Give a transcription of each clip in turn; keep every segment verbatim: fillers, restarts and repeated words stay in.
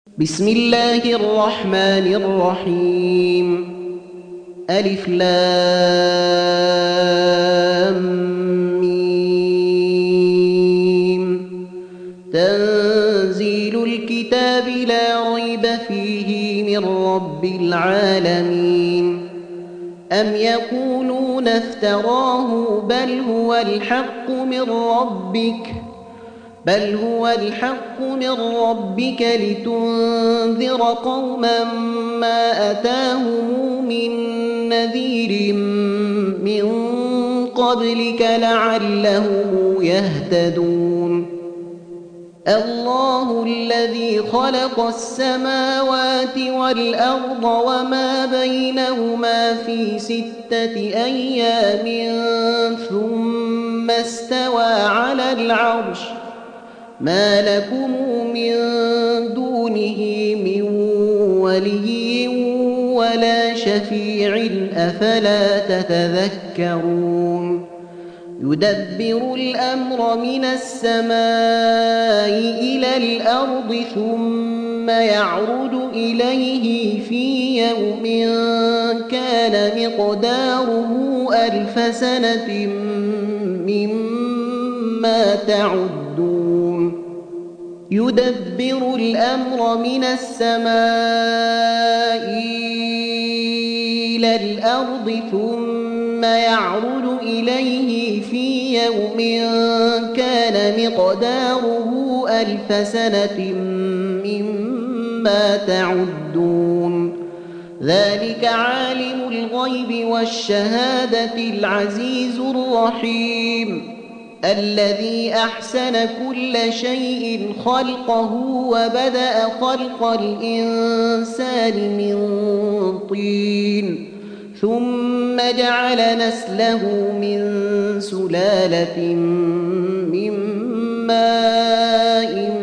بسم الله الرحمن الرحيم ألف لام ميم تنزيل الكتاب لا ريب فيه من رب العالمين أم يقولون افتراه بل هو الحق من ربك بل هو الحق من ربك لتنذر قوما ما أتاهم من نذير من قبلك لعلهم يهتدون الله الذي خلق السماوات والأرض وما بينهما في ستة أيام ثم استوى على العرش ما لكم من دونه من ولي ولا شفيع أفلا تتذكرون يدبر الأمر من السماء إلى الأرض ثم يعرج إليه في يوم كان مقداره ألف سنة مما تعدون يدبر الأمر من السماء إلى الأرض ثم يعرج إليه في يوم كان مقداره ألف سنة مما تعدون ذلك عالم الغيب والشهادة العزيز الرحيم الذي أحسن كل شيء خلقه وبدأ خلق الإنسان من طين ثم جعل نسله من سلالة من ماء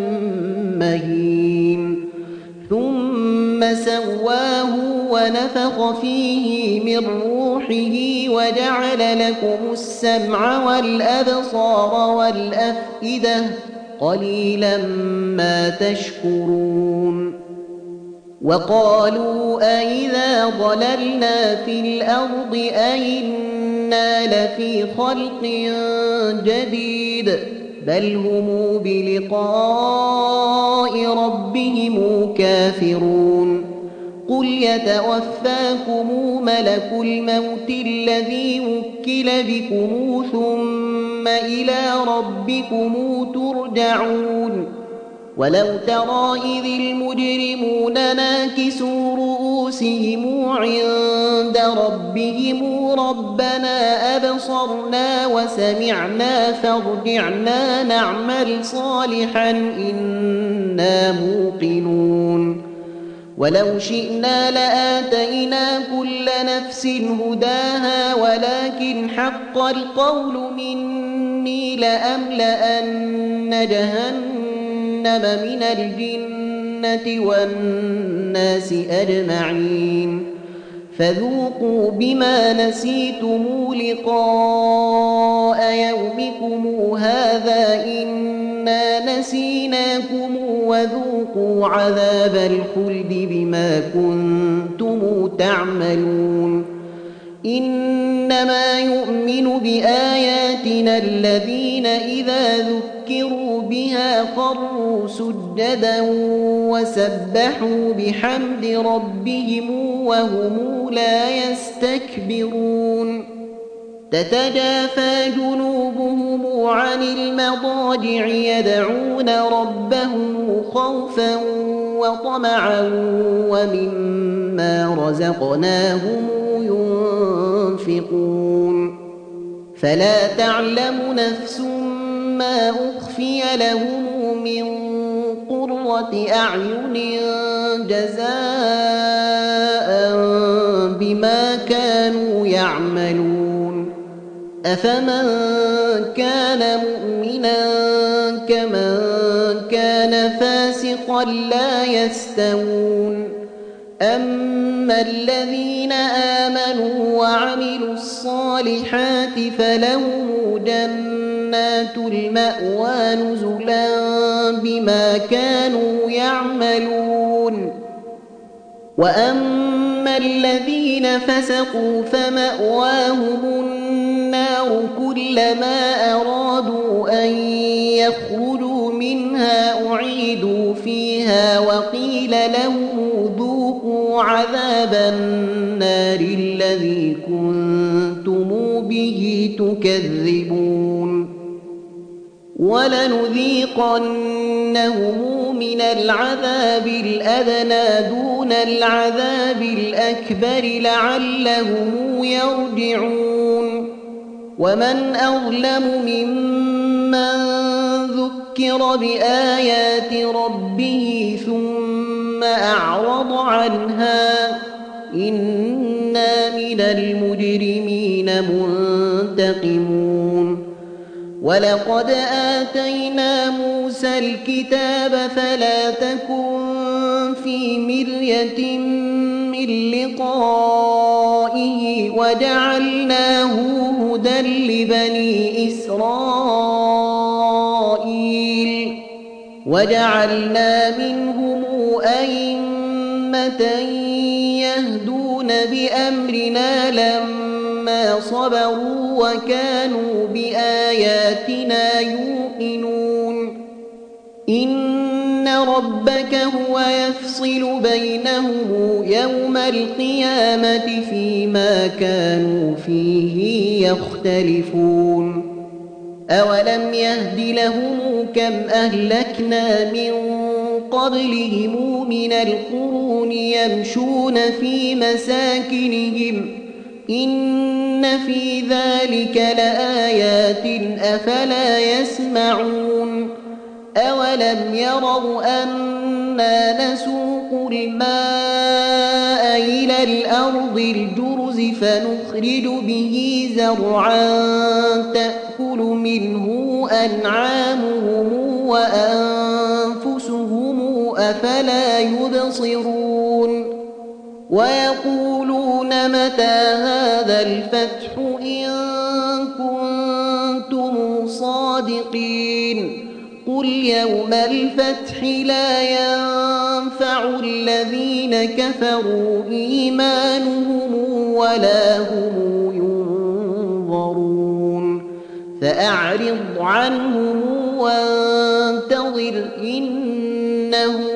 مهين ثم سواه ونفخ فيه من روحه وجعل لكم السمع والأبصار والأفئدة قليلا ما تشكرون وقالوا أئذا ضللنا في الأرض أئنا لفي خلق جديد بل هم بلقاء ربهم كافرون قل يتوفاكم ملك الموت الذي وكل بكم ثم إلى ربكم ترجعون ولو ترى إذ المجرمون ناكسوا رؤوسهم عند ربهم ربنا أبصرنا وسمعنا فارجعنا نعمل صالحا إنا موقنون ولو شئنا لآتينا كل نفس هداها ولكن حق القول مني لأملأن جهنم من الجنة والناس أجمعين فذوقوا بما نسيتم لقاء يومكم هذا إنا نسيناكم وذوقوا عذاب الخلد بما كنتم تعملون إنما يؤمن بآياتنا الذين إذا ذكروا بها خروا سجدا وسبحوا بحمد ربهم وهم لا يستكبرون تتجافى جنوبهم عن المضاجع يدعون ربهم خوفا وطمعا ومما رزقناهم ينفقون فلا تعلم نفس ما أخفي لهم من قرة أعين جزاء بما كانوا يعملون أفمن كان مؤمنا كمن كان فاسقا لا يستوون أما الذين آمنوا وعملوا الصالحات فلهم جنات جنات المأوى نزلا بما كانوا يعملون وأما الذين فسقوا فمأواهم النار كلما أرادوا أن يخرجوا منها أعيدوا فيها وقيل لهم ذوقوا عذاب النار الذي كنتم به تكذبون ولنذيقنهم من العذاب الأدنى دون العذاب الأكبر لعلهم يرجعون ومن أظلم ممن ذكر بآيات ربه ثم أعرض عنها إنا من المجرمين منتقمون ولقد آتينا موسى الكتاب فلا تكن في مرية من لقائه وجعلناه هدى لبني إسرائيل وجعلنا منهم أئمة يهدون بأمرنا لما صبروا وكانوا بآياتنا يوقنون إن ربك هو يفصل بينهم يوم القيامة فيما كانوا فيه يختلفون أولم يهد لهم كم أهلكنا من قبلهم من القرون يمشون في مساكنهم إن في ذلك لآيات أفلا يسمعون أولم يروا أنا نسوق الماء إلى الأرض الجرز فنخرج به زرعا تأكل منه أنعامهم وأنفسهم أفلا يبصرون ويقولون متى هذا الفتح إن كنتم صادقين قل يوم الفتح لا ينفع الذين كفروا إيمانهم ولا هم ينظرون فأعرض عنهم وانتظر إنهم